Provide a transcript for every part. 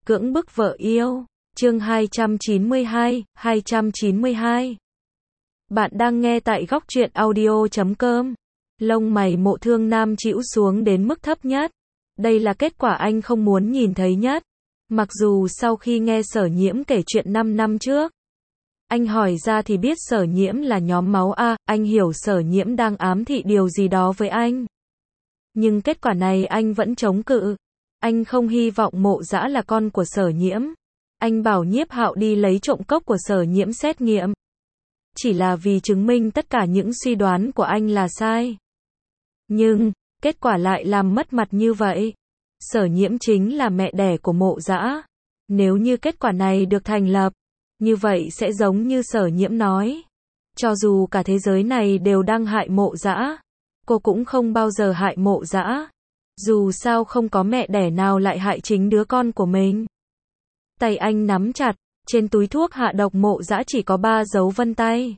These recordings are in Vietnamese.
Cưỡng bức vợ yêu. Chương 292. Bạn đang nghe tại góc truyện audio.com. Lông mày Mộ Thương Nam chĩu xuống đến mức thấp nhất. Đây là kết quả anh không muốn nhìn thấy nhất. Mặc dù sau khi nghe Sở Nhiễm kể chuyện 5 năm trước, anh hỏi ra thì biết Sở Nhiễm là nhóm máu A, anh hiểu Sở Nhiễm đang ám thị điều gì đó với anh. Nhưng kết quả này anh vẫn chống cự. Anh không hy vọng Mộ Dã là con của Sở Nhiễm. Anh bảo Nhiếp Hạo đi lấy trộm cốc của Sở Nhiễm xét nghiệm. Chỉ là vì chứng minh tất cả những suy đoán của anh là sai. Nhưng, kết quả lại làm mất mặt như vậy. Sở Nhiễm chính là mẹ đẻ của Mộ Dã. Nếu như kết quả này được thành lập, như vậy sẽ giống như Sở Nhiễm nói. Cho dù cả thế giới này đều đang hại Mộ Dã, cô cũng không bao giờ hại Mộ Dã. Dù sao không có mẹ đẻ nào lại hại chính đứa con của mình. Tay anh nắm chặt, trên túi thuốc hạ độc Mộ Dã chỉ có 3 dấu vân tay.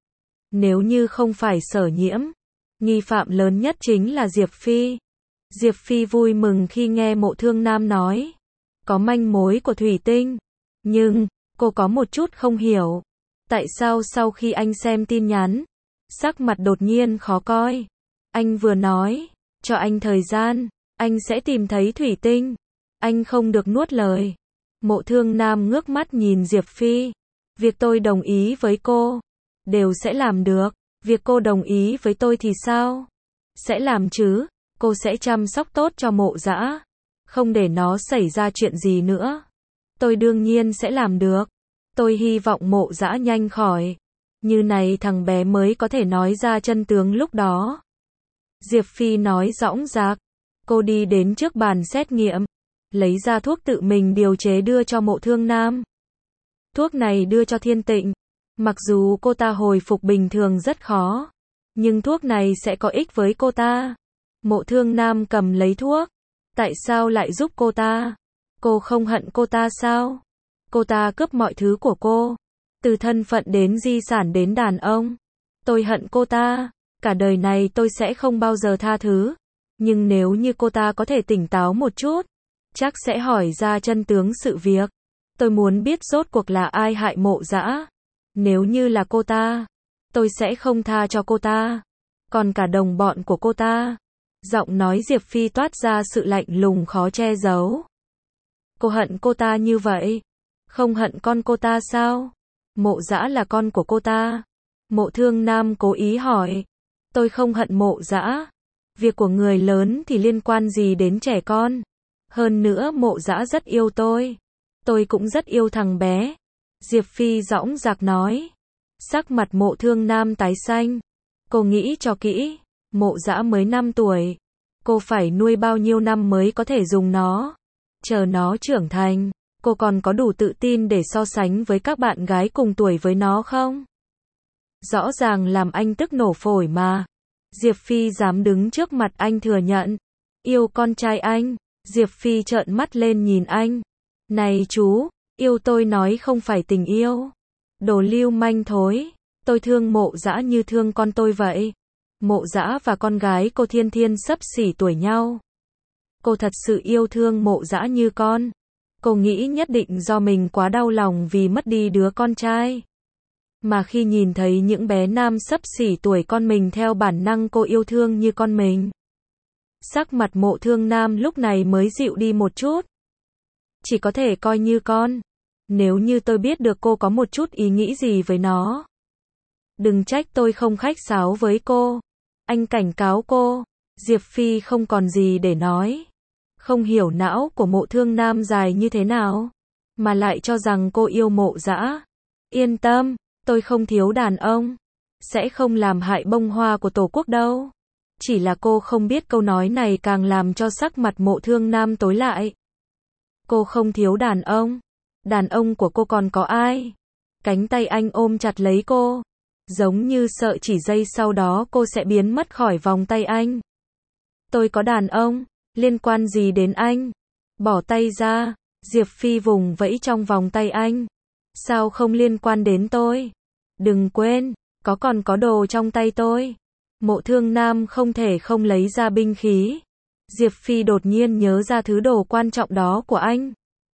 Nếu như không phải Sở Nhiễm, nghi phạm lớn nhất chính là Diệp Phi. Diệp Phi vui mừng khi nghe Mộ Thương Nam nói có manh mối của thủy tinh. Nhưng, cô có một chút không hiểu. Tại sao sau khi anh xem tin nhắn, sắc mặt đột nhiên khó coi. Anh vừa nói, cho anh thời gian, anh sẽ tìm thấy thủy tinh. Anh không được nuốt lời. Mộ Thương Nam ngước mắt nhìn Diệp Phi. Việc tôi đồng ý với cô, đều sẽ làm được. Việc cô đồng ý với tôi thì sao? Sẽ làm chứ. Cô sẽ chăm sóc tốt cho Mộ Dã, không để nó xảy ra chuyện gì nữa. Tôi đương nhiên sẽ làm được. Tôi hy vọng Mộ Dã nhanh khỏi. Như này thằng bé mới có thể nói ra chân tướng lúc đó. Diệp Phi nói dõng dạc. Cô đi đến trước bàn xét nghiệm, lấy ra thuốc tự mình điều chế đưa cho Mộ Thương Nam. Thuốc này đưa cho Thiên Tịnh. Mặc dù cô ta hồi phục bình thường rất khó, nhưng thuốc này sẽ có ích với cô ta. Mộ Thương Nam cầm lấy thuốc. Tại sao lại giúp cô ta? Cô không hận cô ta sao? Cô ta cướp mọi thứ của cô. Từ thân phận đến di sản đến đàn ông. Tôi hận cô ta. Cả đời này tôi sẽ không bao giờ tha thứ. Nhưng nếu như cô ta có thể tỉnh táo một chút, chắc sẽ hỏi ra chân tướng sự việc. Tôi muốn biết rốt cuộc là ai hại Mộ Dã. Nếu như là cô ta, tôi sẽ không tha cho cô ta. Còn cả đồng bọn của cô ta. Giọng nói Diệp Phi toát ra sự lạnh lùng khó che giấu. Cô hận cô ta như vậy. Không hận con cô ta sao? Mộ Dã là con của cô ta. Mộ Thương Nam cố ý hỏi. Tôi không hận Mộ Dã. Việc của người lớn thì liên quan gì đến trẻ con? Hơn nữa Mộ Dã rất yêu tôi. Tôi cũng rất yêu thằng bé. Diệp Phi dõng dạc nói. Sắc mặt Mộ Thương Nam tái xanh. Cô nghĩ cho kỹ. Mộ Dã mới 5 tuổi. Cô phải nuôi bao nhiêu năm mới có thể dùng nó? Chờ nó trưởng thành, cô còn có đủ tự tin để so sánh với các bạn gái cùng tuổi với nó không? Rõ ràng làm anh tức nổ phổi mà. Diệp Phi dám đứng trước mặt anh thừa nhận. Yêu con trai anh. Diệp Phi trợn mắt lên nhìn anh. Này chú, yêu tôi nói không phải tình yêu. Đồ lưu manh thối. Tôi thương Mộ Dã như thương con tôi vậy. Mộ Dã và con gái cô Thiên Thiên xấp xỉ tuổi nhau. Cô thật sự yêu thương Mộ Dã như con. Cô nghĩ nhất định do mình quá đau lòng vì mất đi đứa con trai. Mà khi nhìn thấy những bé nam xấp xỉ tuổi con mình theo bản năng cô yêu thương như con mình. Sắc mặt Mộ Thương Nam lúc này mới dịu đi một chút. Chỉ có thể coi như con. Nếu như tôi biết được cô có một chút ý nghĩ gì với nó, đừng trách tôi không khách sáo với cô. Anh cảnh cáo cô. Diệp Phi không còn gì để nói. Không hiểu não của Mộ Thương Nam dài như thế nào, mà lại cho rằng cô yêu Mộ Dã. Yên tâm, tôi không thiếu đàn ông. Sẽ không làm hại bông hoa của Tổ quốc đâu. Chỉ là cô không biết câu nói này càng làm cho sắc mặt Mộ Thương Nam tối lại. Cô không thiếu đàn ông. Đàn ông của cô còn có ai? Cánh tay anh ôm chặt lấy cô. Giống như sợ chỉ giây sau đó cô sẽ biến mất khỏi vòng tay anh. Tôi có đàn ông, liên quan gì đến anh? Bỏ tay ra. Diệp Phi vùng vẫy trong vòng tay anh. Sao không liên quan đến tôi? Đừng quên, còn có đồ trong tay tôi. Mộ Thương Nam không thể không lấy ra binh khí. Diệp Phi đột nhiên nhớ ra thứ đồ quan trọng đó của anh.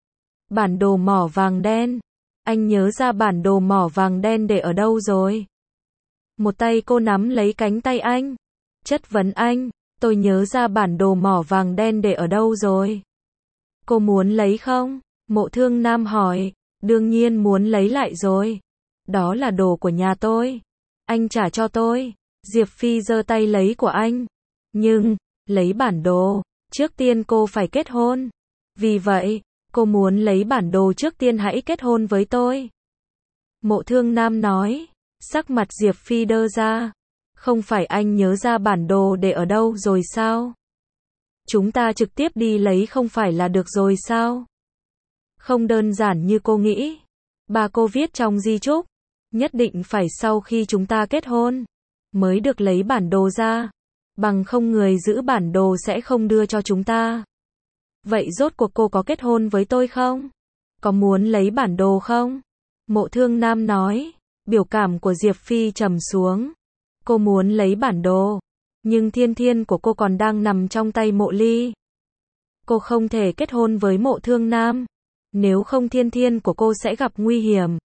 Bản đồ mỏ vàng đen. Anh nhớ ra bản đồ mỏ vàng đen để ở đâu rồi? Một tay cô nắm lấy cánh tay anh. Chất vấn anh, tôi nhớ ra bản đồ mỏ vàng đen để ở đâu rồi? Cô muốn lấy không? Mộ Thương Nam hỏi. Đương nhiên muốn lấy lại rồi. Đó là đồ của nhà tôi. Anh trả cho tôi. Diệp Phi giơ tay lấy của anh. Nhưng, lấy bản đồ, trước tiên cô phải kết hôn. Vì vậy, cô muốn lấy bản đồ trước tiên hãy kết hôn với tôi. Mộ Thương Nam nói. Sắc mặt Diệp Phi đơ ra. Không phải anh nhớ ra bản đồ để ở đâu rồi sao? Chúng ta trực tiếp đi lấy không phải là được rồi sao? Không đơn giản như cô nghĩ. Bà cô viết trong di chúc, nhất định phải sau khi chúng ta kết hôn, mới được lấy bản đồ ra. Bằng không người giữ bản đồ sẽ không đưa cho chúng ta. Vậy rốt cuộc cô có kết hôn với tôi không? Có muốn lấy bản đồ không? Mộ Thương Nam nói. Biểu cảm của Diệp Phi trầm xuống. Cô muốn lấy bản đồ, nhưng thiên thiên của cô còn đang nằm trong tay Mộ Ly. Cô không thể kết hôn với Mộ Thương Nam. Nếu không thiên thiên của cô sẽ gặp nguy hiểm.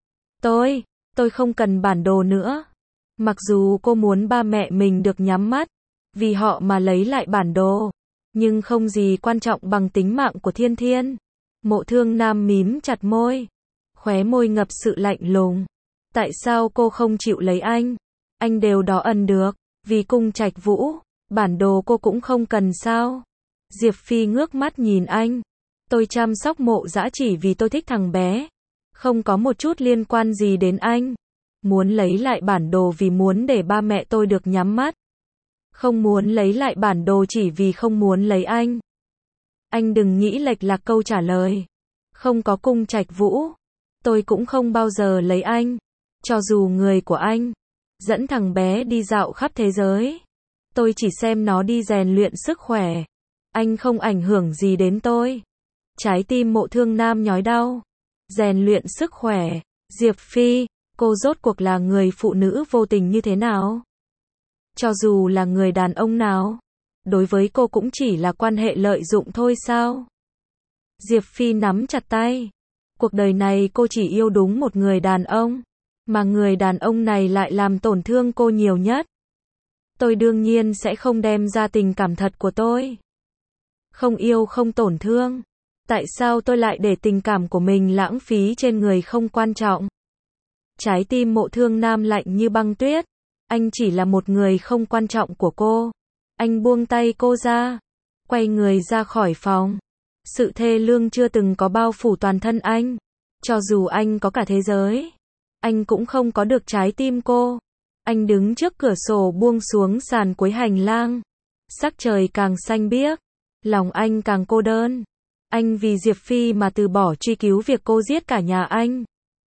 Tôi không cần bản đồ nữa. Mặc dù cô muốn ba mẹ mình được nhắm mắt, vì họ mà lấy lại bản đồ. Nhưng không gì quan trọng bằng tính mạng của thiên thiên. Mộ Thương Nam mím chặt môi. Khóe môi ngập sự lạnh lùng. Tại sao cô không chịu lấy anh? Anh đều đó ẩn được. Vì cung Trạch Vũ. Bản đồ cô cũng không cần sao? Diệp Phi ngước mắt nhìn anh. Tôi chăm sóc Mộ Dã chỉ vì tôi thích thằng bé. Không có một chút liên quan gì đến anh. Muốn lấy lại bản đồ vì muốn để ba mẹ tôi được nhắm mắt. Không muốn lấy lại bản đồ chỉ vì không muốn lấy anh. Anh đừng nghĩ lệch lạc câu trả lời. Không có cung Trạch Vũ, tôi cũng không bao giờ lấy anh. Cho dù người của anh dẫn thằng bé đi dạo khắp thế giới, tôi chỉ xem nó đi rèn luyện sức khỏe. Anh không ảnh hưởng gì đến tôi. Trái tim Mộ Thương Nam nhói đau. Rèn luyện sức khỏe. Diệp Phi, cô rốt cuộc là người phụ nữ vô tình như thế nào? Cho dù là người đàn ông nào, đối với cô cũng chỉ là quan hệ lợi dụng thôi sao? Diệp Phi nắm chặt tay. Cuộc đời này cô chỉ yêu đúng một người đàn ông, mà người đàn ông này lại làm tổn thương cô nhiều nhất. Tôi đương nhiên sẽ không đem ra tình cảm thật của tôi. Không yêu không tổn thương. Tại sao tôi lại để tình cảm của mình lãng phí trên người không quan trọng? Trái tim Mộ Thương Nam lạnh như băng tuyết. Anh chỉ là một người không quan trọng của cô. Anh buông tay cô ra, quay người ra khỏi phòng. Sự thê lương chưa từng có bao phủ toàn thân anh. Cho dù anh có cả thế giới, anh cũng không có được trái tim cô. Anh đứng trước cửa sổ buông xuống sàn cuối hành lang. Sắc trời càng xanh biếc, lòng anh càng cô đơn. Anh vì Diệp Phi mà từ bỏ truy cứu việc cô giết cả nhà anh.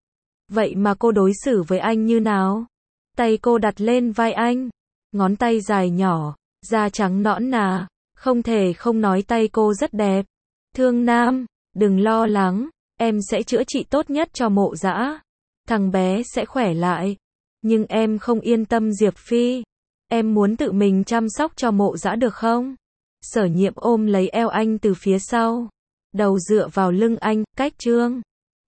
Vậy mà cô đối xử với anh như nào? Tay cô đặt lên vai anh, ngón tay dài nhỏ, da trắng nõn nà, không thể không nói tay cô rất đẹp. Thương Nam, đừng lo lắng, em sẽ chữa trị tốt nhất cho Mộ Dã. Thằng bé sẽ khỏe lại. Nhưng em không yên tâm Diệp Phi. Em muốn tự mình chăm sóc cho Mộ Dã được không? Sở Nhiệm ôm lấy eo anh từ phía sau, đầu dựa vào lưng anh, cách chương.